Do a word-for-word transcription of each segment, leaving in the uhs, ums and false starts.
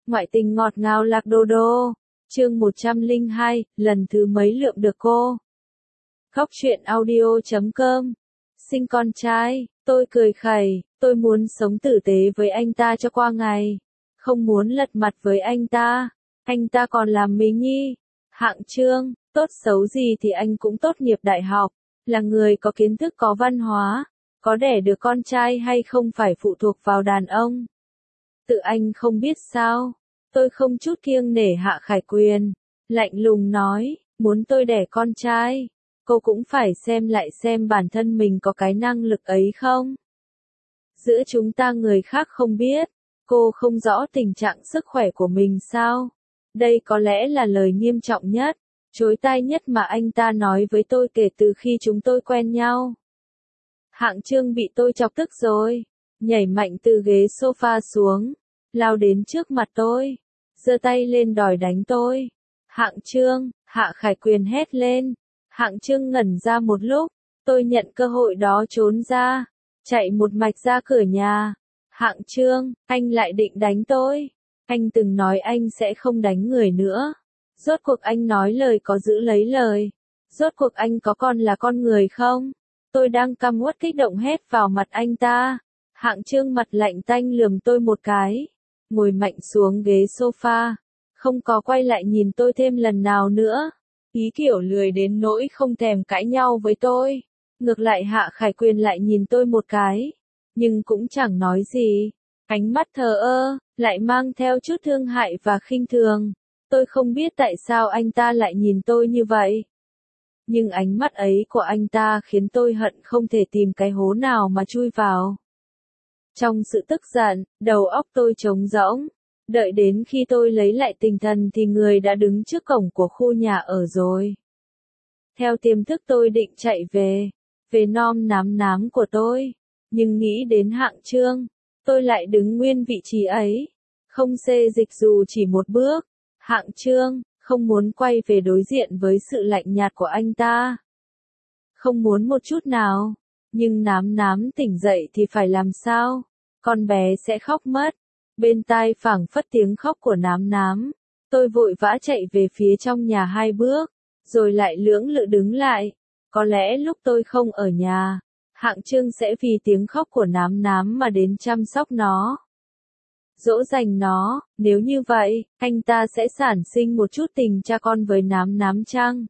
Ngoại tình ngọt ngào lạc đô đô. Chương một trăm lẻ hai, lần thứ mấy lượm được cô. Khóc chuyện audio chấm com. Sinh con trai, tôi cười khẩy, tôi muốn sống tử tế với anh ta cho qua ngày. Không muốn lật mặt với anh ta. Anh ta còn làm mỹ nhi. Hạng Trương, tốt xấu gì thì anh cũng tốt nghiệp đại học. Là người có kiến thức có văn hóa. Có đẻ được con trai hay không phải phụ thuộc vào đàn ông. Tự anh không biết sao. Tôi không chút kiêng nể Hạ Khải Quyền. Lạnh lùng nói, muốn tôi đẻ con trai. Cô cũng phải xem lại xem bản thân mình có cái năng lực ấy không. Giữa chúng ta người khác không biết. Cô không rõ tình trạng sức khỏe của mình sao. Đây có lẽ là lời nghiêm trọng nhất, chối tai nhất mà anh ta nói với tôi kể từ khi chúng tôi quen nhau. Hạng Trương bị tôi chọc tức rồi. Nhảy mạnh từ ghế sofa xuống. Lao đến trước mặt tôi. Giơ tay lên đòi đánh tôi. Hạng Trương, Hạ Khải Quyền hét lên. Hạng Trương ngẩn ra một lúc. Tôi nhận cơ hội đó trốn ra. Chạy một mạch ra cửa nhà. Hạng Trương, anh lại định đánh tôi. Anh từng nói anh sẽ không đánh người nữa. Rốt cuộc anh nói lời có giữ lấy lời. Rốt cuộc anh có còn là con người không? Tôi đang căm uất kích động hét vào mặt anh ta. Hạng Trương mặt lạnh tanh lườm tôi một cái. Ngồi mạnh xuống ghế sofa. Không có quay lại nhìn tôi thêm lần nào nữa. Ý kiểu lười đến nỗi không thèm cãi nhau với tôi. Ngược lại Hạ Khải Quyền lại nhìn tôi một cái. Nhưng cũng chẳng nói gì. Ánh mắt thờ ơ, lại mang theo chút thương hại và khinh thường. Tôi không biết tại sao anh ta lại nhìn tôi như vậy. Nhưng ánh mắt ấy của anh ta khiến tôi hận không thể tìm cái hố nào mà chui vào. Trong sự tức giận, đầu óc tôi trống rỗng. Đợi đến khi tôi lấy lại tinh thần thì người đã đứng trước cổng của khu nhà ở rồi. Theo tiềm thức tôi định chạy về. Về nom nám nám của tôi. Nhưng nghĩ đến Hạng Trương. Tôi lại đứng nguyên vị trí ấy. Không xê dịch dù chỉ một bước. Hạng Trương, không muốn quay về đối diện với sự lạnh nhạt của anh ta. Không muốn một chút nào. Nhưng nám nám tỉnh dậy thì phải làm sao? Con bé sẽ khóc mất. Bên tai phảng phất tiếng khóc của nám nám. Tôi vội vã chạy về phía trong nhà hai bước. Rồi lại lưỡng lự đứng lại. Có lẽ lúc tôi không ở nhà. Hạng Trương sẽ vì tiếng khóc của nám nám mà đến chăm sóc nó. Dỗ dành nó, nếu như vậy, anh ta sẽ sản sinh một chút tình cha con với nám nám chăng?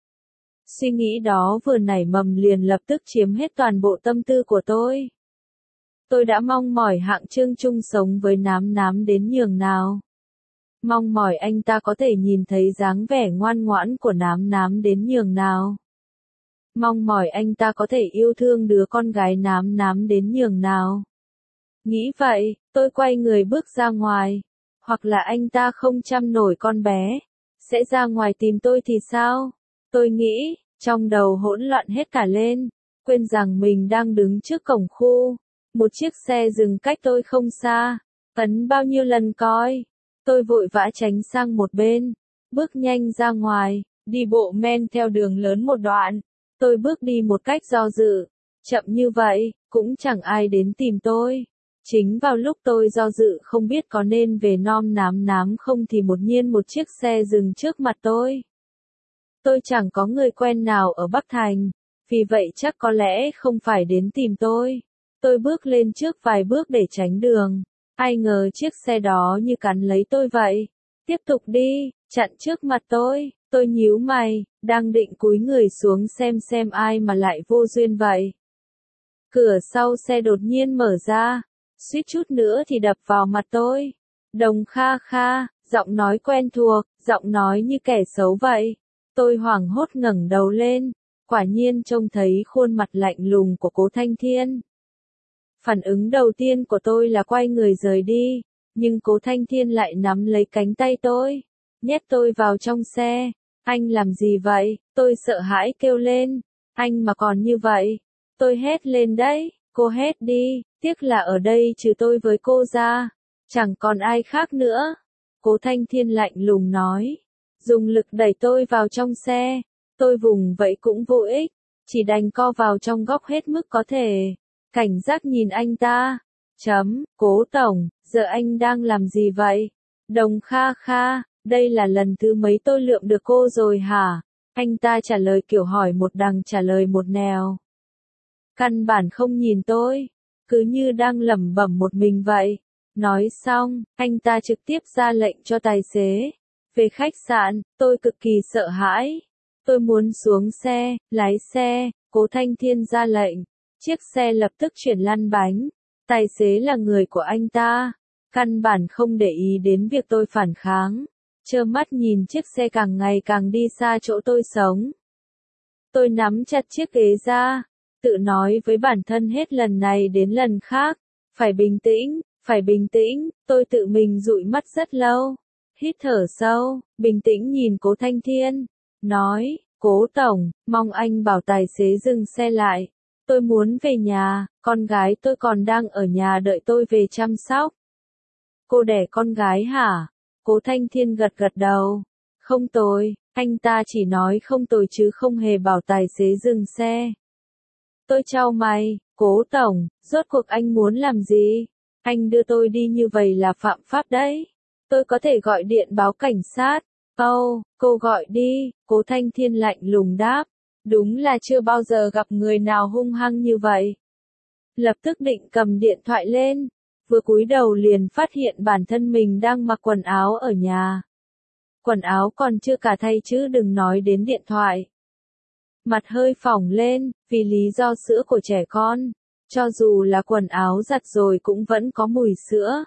Suy nghĩ đó vừa nảy mầm liền lập tức chiếm hết toàn bộ tâm tư của tôi. Tôi đã mong mỏi Hạng Trương chung sống với nám nám đến nhường nào. Mong mỏi anh ta có thể nhìn thấy dáng vẻ ngoan ngoãn của nám nám đến nhường nào. Mong mỏi anh ta có thể yêu thương đứa con gái nám nám đến nhường nào. Nghĩ vậy, tôi quay người bước ra ngoài. Hoặc là anh ta không chăm nổi con bé. Sẽ ra ngoài tìm tôi thì sao? Tôi nghĩ, trong đầu hỗn loạn hết cả lên. Quên rằng mình đang đứng trước cổng khu. Một chiếc xe dừng cách tôi không xa. Ấn bao nhiêu lần coi. Tôi vội vã tránh sang một bên. Bước nhanh ra ngoài. Đi bộ men theo đường lớn một đoạn. Tôi bước đi một cách do dự. Chậm như vậy, cũng chẳng ai đến tìm tôi. Chính vào lúc tôi do dự không biết có nên về nom nám nám không thì đột nhiên một chiếc xe dừng trước mặt tôi. Tôi chẳng có người quen nào ở Bắc Thành, vì vậy chắc có lẽ không phải đến tìm tôi. Tôi bước lên trước vài bước để tránh đường. Ai ngờ chiếc xe đó như cắn lấy tôi vậy. Tiếp tục đi, chặn trước mặt tôi. Tôi nhíu mày, đang định cúi người xuống xem xem ai mà lại vô duyên vậy. Cửa sau xe đột nhiên mở ra. Suýt chút nữa thì đập vào mặt tôi. Đồng Kha Kha, giọng nói quen thuộc, giọng nói như kẻ xấu vậy. Tôi hoảng hốt ngẩng đầu lên, quả nhiên trông thấy khuôn mặt lạnh lùng của Cố Thanh Thiên. Phản ứng đầu tiên của tôi là quay người rời đi, nhưng Cố Thanh Thiên lại nắm lấy cánh tay tôi, nhét tôi vào trong xe. Anh làm gì vậy? Tôi sợ hãi kêu lên. Anh mà còn như vậy. Tôi hét lên đấy. Cô hét đi, tiếc là ở đây trừ tôi với cô ra. Chẳng còn ai khác nữa. Cố Thanh Thiên lạnh lùng nói. Dùng lực đẩy tôi vào trong xe. Tôi vùng vậy cũng vô ích. Chỉ đành co vào trong góc hết mức có thể. Cảnh giác nhìn anh ta. Chấm, Cố Tổng, giờ anh đang làm gì vậy? Đồng Kha Kha, đây là lần thứ mấy tôi lượm được cô rồi hả? Anh ta trả lời kiểu hỏi một đằng trả lời một nẻo. Căn bản không nhìn tôi, cứ như đang lẩm bẩm một mình vậy. Nói xong, anh ta trực tiếp ra lệnh cho tài xế. Về khách sạn, tôi cực kỳ sợ hãi. Tôi muốn xuống xe, lái xe, Cố Thanh Thiên ra lệnh. Chiếc xe lập tức chuyển lăn bánh. Tài xế là người của anh ta. Căn bản không để ý đến việc tôi phản kháng. Trơ mắt nhìn chiếc xe càng ngày càng đi xa chỗ tôi sống. Tôi nắm chặt chiếc ghế ra. Tự nói với bản thân hết lần này đến lần khác. Phải bình tĩnh, phải bình tĩnh. Tôi tự mình dụi mắt rất lâu. Hít thở sâu, bình tĩnh nhìn Cố Thanh Thiên. Nói, Cố Tổng, mong anh bảo tài xế dừng xe lại. Tôi muốn về nhà, con gái tôi còn đang ở nhà đợi tôi về chăm sóc. Cô đẻ con gái hả? Cố Thanh Thiên gật gật đầu. Không tồi, anh ta chỉ nói không tồi chứ không hề bảo tài xế dừng xe. Tôi chau mày, Cố Tổng, rốt cuộc anh muốn làm gì? Anh đưa tôi đi như vậy là phạm pháp đấy. Tôi có thể gọi điện báo cảnh sát. Âu, oh, cô gọi đi, Cố Thanh Thiên lạnh lùng đáp. Đúng là chưa bao giờ gặp người nào hung hăng như vậy. Lập tức định cầm điện thoại lên. Vừa cúi đầu liền phát hiện bản thân mình đang mặc quần áo ở nhà. Quần áo còn chưa cả thay chứ đừng nói đến điện thoại. Mặt hơi phỏng lên, vì lý do sữa của trẻ con. Cho dù là quần áo giặt rồi cũng vẫn có mùi sữa.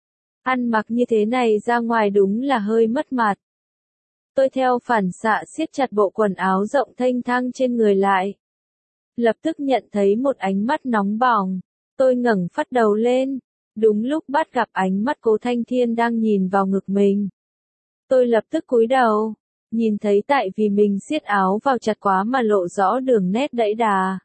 Ăn mặc như thế này ra ngoài đúng là hơi mất mặt. Tôi theo phản xạ siết chặt bộ quần áo rộng thênh thang trên người lại. Lập tức nhận thấy một ánh mắt nóng bỏng. Tôi ngẩng phát đầu lên. Đúng lúc bắt gặp ánh mắt Cố Thanh Thiên đang nhìn vào ngực mình. Tôi lập tức cúi đầu. Nhìn thấy tại vì mình siết áo vào chặt quá mà lộ rõ đường nét đẫy đà.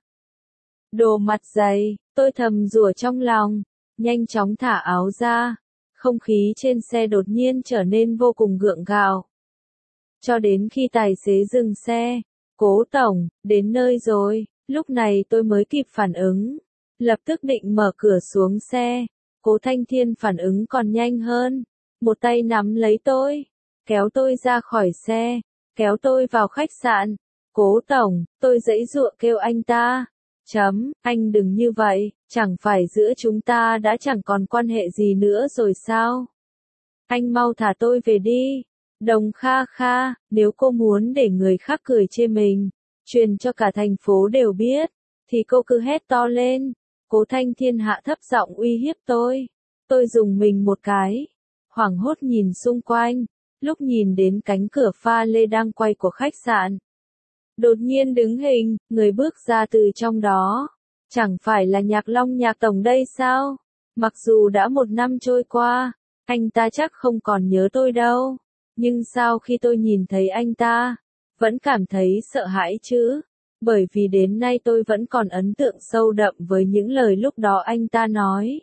Đồ mặt dày, tôi thầm rủa trong lòng. Nhanh chóng thả áo ra. Không khí trên xe đột nhiên trở nên vô cùng gượng gạo. Cho đến khi tài xế dừng xe. Cố Tổng, đến nơi rồi. Lúc này tôi mới kịp phản ứng. Lập tức định mở cửa xuống xe. Cố Thanh Thiên phản ứng còn nhanh hơn. Một tay nắm lấy tôi. Kéo tôi ra khỏi xe. Kéo tôi vào khách sạn. Cố Tổng, tôi giãy giụa kêu anh ta. Chấm, anh đừng như vậy. Chẳng phải giữa chúng ta đã chẳng còn quan hệ gì nữa rồi sao? Anh mau thả tôi về đi. Đồng Kha Kha, nếu cô muốn để người khác cười chê mình, truyền cho cả thành phố đều biết, thì cô cứ hét to lên. Cố Thanh Thiên hạ thấp giọng uy hiếp tôi. Tôi dùng mình một cái. Hoảng hốt nhìn xung quanh. Lúc nhìn đến cánh cửa pha lê đang quay của khách sạn. Đột nhiên đứng hình, người bước ra từ trong đó. Chẳng phải là Nhạc Long Nhạc Tổng đây sao? Mặc dù đã một năm trôi qua, anh ta chắc không còn nhớ tôi đâu. Nhưng sao khi tôi nhìn thấy anh ta, vẫn cảm thấy sợ hãi chứ? Bởi vì đến nay tôi vẫn còn ấn tượng sâu đậm với những lời lúc đó anh ta nói.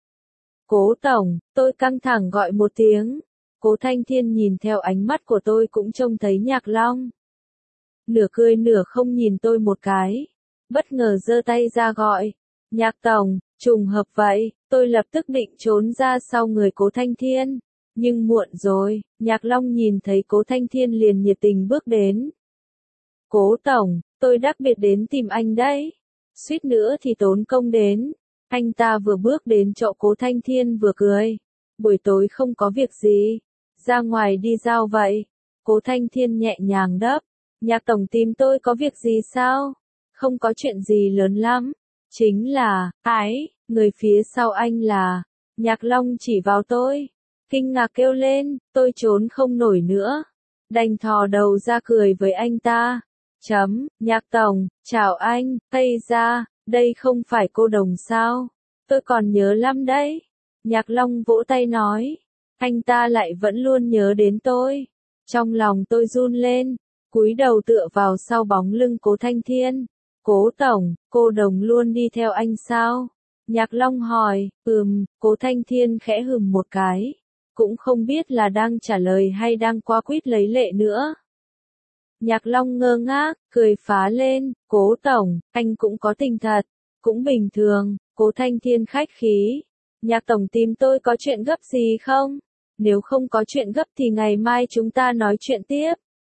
Cố Tổng, tôi căng thẳng gọi một tiếng. Cố Thanh Thiên nhìn theo ánh mắt của tôi cũng trông thấy Nhạc Long. Nửa cười nửa không nhìn tôi một cái. Bất ngờ giơ tay ra gọi. Nhạc Tổng, trùng hợp vậy, tôi lập tức định trốn ra sau người Cố Thanh Thiên. Nhưng muộn rồi, Nhạc Long nhìn thấy Cố Thanh Thiên liền nhiệt tình bước đến. Cố Tổng, tôi đặc biệt đến tìm anh đấy. Suýt nữa thì tốn công đến. Anh ta vừa bước đến chỗ Cố Thanh Thiên vừa cười. Buổi tối không có việc gì. Ra ngoài đi giao vậy. Cố Thanh Thiên nhẹ nhàng đáp. Nhạc Tổng tìm tôi có việc gì sao? Không có chuyện gì lớn lắm. Chính là, ái, người phía sau anh là. Nhạc Long chỉ vào tôi. Kinh ngạc kêu lên, tôi trốn không nổi nữa. Đành thò đầu ra cười với anh ta. Chấm, Nhạc Tổng, chào anh, Tây ra, đây không phải cô Đồng sao? Tôi còn nhớ lắm đấy. Nhạc Long vỗ tay nói. Anh ta lại vẫn luôn nhớ đến tôi. Trong lòng tôi run lên. Cúi đầu tựa vào sau bóng lưng Cố Thanh Thiên. Cố Tổng, cô Đồng luôn đi theo anh sao? Nhạc Long hỏi, ừm, Cố Thanh Thiên khẽ hừm một cái. Cũng không biết là đang trả lời hay đang qua quýt lấy lệ nữa. Nhạc Long ngơ ngác, cười phá lên, Cố Tổng, anh cũng có tình thật, cũng bình thường. Cố Thanh Thiên khách khí. Nhạc Tổng tìm tôi có chuyện gấp gì không? Nếu không có chuyện gấp thì ngày mai chúng ta nói chuyện tiếp.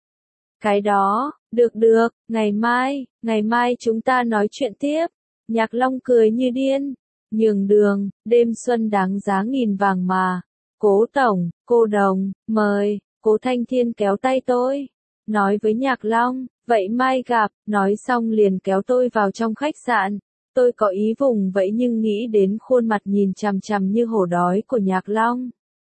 Cái đó, được được, ngày mai, ngày mai chúng ta nói chuyện tiếp. Nhạc Long cười như điên. Nhường đường, đêm xuân đáng giá nghìn vàng mà. Cố tổng, cô Đồng, mời. Cố Thanh Thiên kéo tay tôi. Nói với Nhạc Long, vậy mai gặp. Nói xong liền kéo tôi vào trong khách sạn. Tôi có ý vùng vẫy nhưng nghĩ đến khuôn mặt nhìn chằm chằm như hổ đói của Nhạc Long.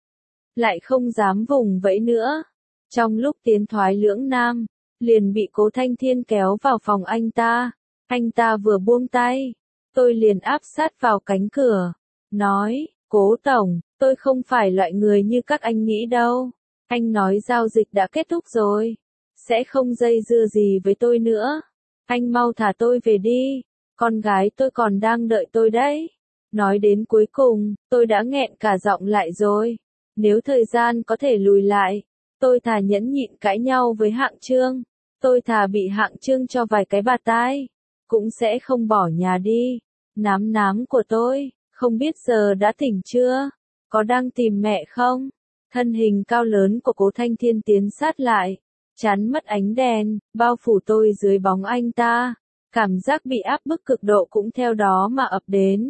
Lại không dám vùng vẫy nữa. Trong lúc tiến thoái lưỡng nan, liền bị Cố Thanh Thiên kéo vào phòng anh ta. Anh ta vừa buông tay, tôi liền áp sát vào cánh cửa. Nói, Cố tổng, tôi không phải loại người như các anh nghĩ đâu. Anh nói giao dịch đã kết thúc rồi. Sẽ không dây dưa gì với tôi nữa. Anh mau thả tôi về đi. Con gái tôi còn đang đợi tôi đấy. Nói đến cuối cùng, tôi đã nghẹn cả giọng lại rồi. Nếu thời gian có thể lùi lại, tôi thà nhẫn nhịn cãi nhau với Hạng Trương. Tôi thà bị Hạng Trương cho vài cái bạt tai. Cũng sẽ không bỏ nhà đi. Nám nám của tôi, không biết giờ đã tỉnh chưa? Có đang tìm mẹ không? Thân hình cao lớn của Cố Thanh Thiên tiến sát lại. Chắn mất ánh đèn, bao phủ tôi dưới bóng anh ta. Cảm giác bị áp bức cực độ cũng theo đó mà ập đến.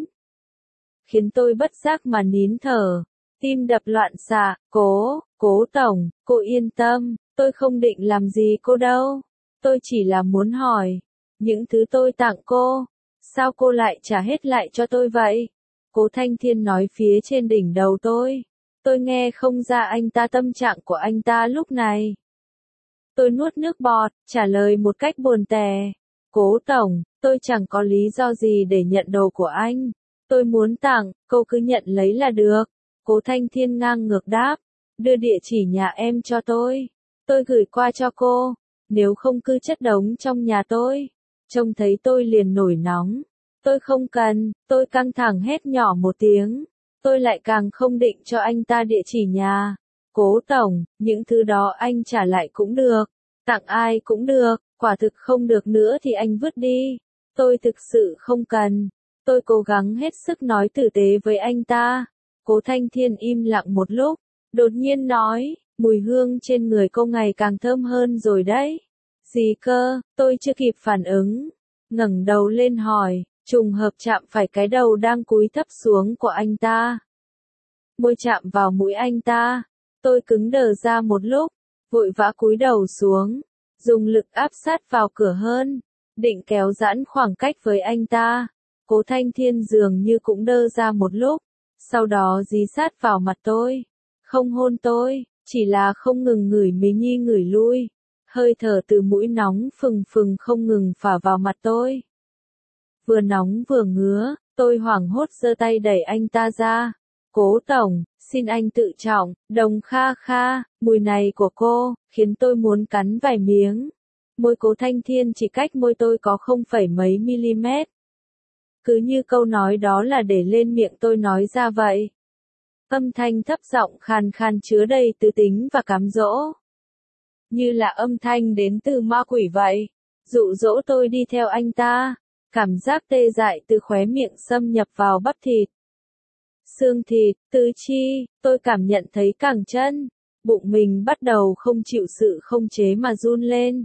Khiến tôi bất giác mà nín thở. Tim đập loạn xạ. Cố, Cố tổng, cô yên tâm. Tôi không định làm gì cô đâu. Tôi chỉ là muốn hỏi. Những thứ tôi tặng cô, sao cô lại trả hết lại cho tôi vậy? Cố Thanh Thiên nói phía trên đỉnh đầu tôi. Tôi nghe không ra anh ta tâm trạng của anh ta lúc này. Tôi nuốt nước bọt, trả lời một cách buồn tẻ. Cố tổng, tôi chẳng có lý do gì để nhận đồ của anh. Tôi muốn tặng, cô cứ nhận lấy là được. Cố Thanh Thiên ngang ngược đáp. Đưa địa chỉ nhà em cho tôi. Tôi gửi qua cho cô. Nếu không cứ chất đống trong nhà tôi. Trông thấy tôi liền nổi nóng. Tôi không cần, tôi căng thẳng hét nhỏ một tiếng. Tôi lại càng không định cho anh ta địa chỉ nhà. Cố tổng, những thứ đó anh trả lại cũng được. Tặng ai cũng được, quả thực không được nữa thì anh vứt đi. Tôi thực sự không cần. Tôi cố gắng hết sức nói tử tế với anh ta. Cố Thanh Thiên im lặng một lúc. Đột nhiên nói, mùi hương trên người cô ngày càng thơm hơn rồi đấy. Gì cơ, tôi chưa kịp phản ứng. Ngẩng đầu lên hỏi, trùng hợp chạm phải cái đầu đang cúi thấp xuống của anh ta. Môi chạm vào mũi anh ta. Tôi cứng đờ ra một lúc, vội vã cúi đầu xuống, dùng lực áp sát vào cửa hơn, định kéo giãn khoảng cách với anh ta. Cố Thanh Thiên dường như cũng đơ ra một lúc, sau đó dí sát vào mặt tôi. Không hôn tôi, chỉ là không ngừng ngửi mí nhi ngửi lui. Hơi thở từ mũi nóng phừng phừng không ngừng phả vào mặt tôi. Vừa nóng vừa ngứa, tôi hoảng hốt giơ tay đẩy anh ta ra. Cố tổng, xin anh tự trọng, Đồng Kha Kha, mùi này của cô, khiến tôi muốn cắn vài miếng. Môi Cố Thanh Thiên chỉ cách môi tôi có không phẩy mấy mm. Cứ như câu nói đó là để lên miệng tôi nói ra vậy. Âm thanh thấp giọng khàn khàn chứa đầy tư tính và cám dỗ. Như là âm thanh đến từ ma quỷ vậy. Dụ dỗ tôi đi theo anh ta. Cảm giác tê dại từ khóe miệng xâm nhập vào bắp thịt. Xương thịt, tứ chi, tôi cảm nhận thấy cẳng chân. Bụng mình bắt đầu không chịu sự không chế mà run lên.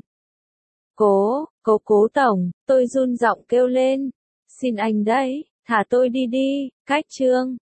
Cố, cố cố tổng, tôi run giọng kêu lên. Xin anh đấy, thả tôi đi đi, Cách Trương.